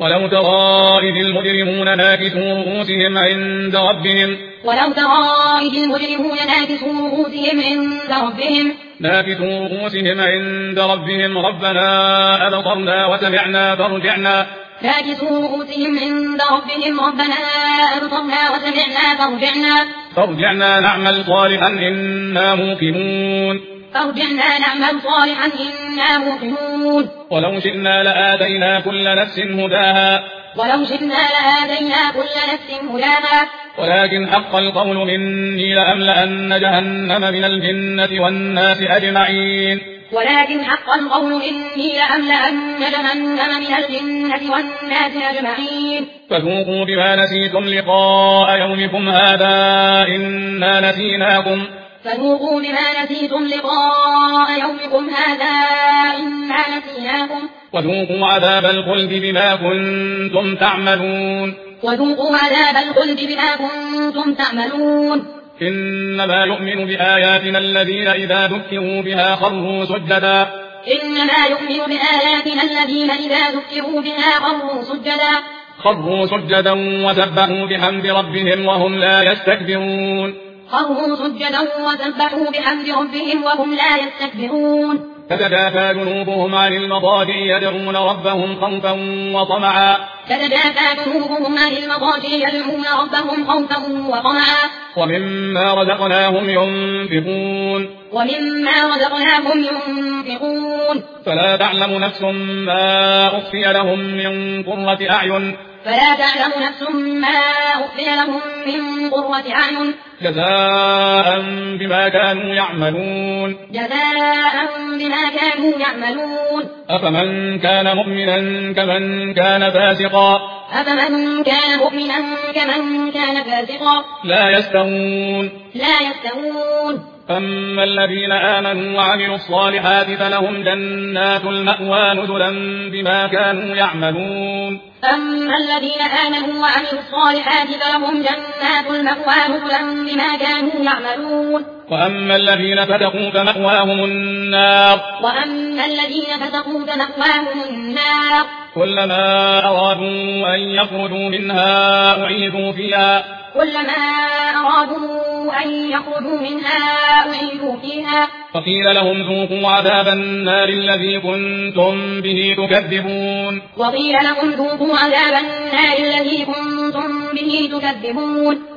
ولو ترى إذ المجرمون ناكسوا رؤوسهم عند ربهم ربنا أبصرنا وسمعنا فارجعنا نعمل صالحا إنا موقنون ولو شئنا لآتينا كل نفس هداها ولكن حق القول مني لأملأن جهنم من الجنة والناس أجمعين فذوقوا بما نسيتم لقاء يومكم هذا إنا نسيناكم وذوقوا عذاب الخلد بما كنتم تعملون إنما يؤمن بآياتنا الذين إذا ذكروا بها خروا سجدا وسبحوا بحمد ربهم وهم لا يستكبرون تتجافى جنوبهم عن المضاجع يدعون ربهم خوفا وطمعا ومما رزقناهم ينفقون فلا تعلم نفس ما أخفي لهم من قرة أعين جزاء بما كانوا يعملون أفمن كان مؤمنا كمن كان فاسقا لا يستوون أما الذين آمنوا وعملوا الصالحات فلهم جنات المأوى نزلا بما كانوا يعملون وأما الذين فسقوا فمأواهم النار كلما أرادوا أن يخرجوا منها أعيدوا فيها فقيل لهم ذوقوا عذاب النار الذي كنتم به تكذبون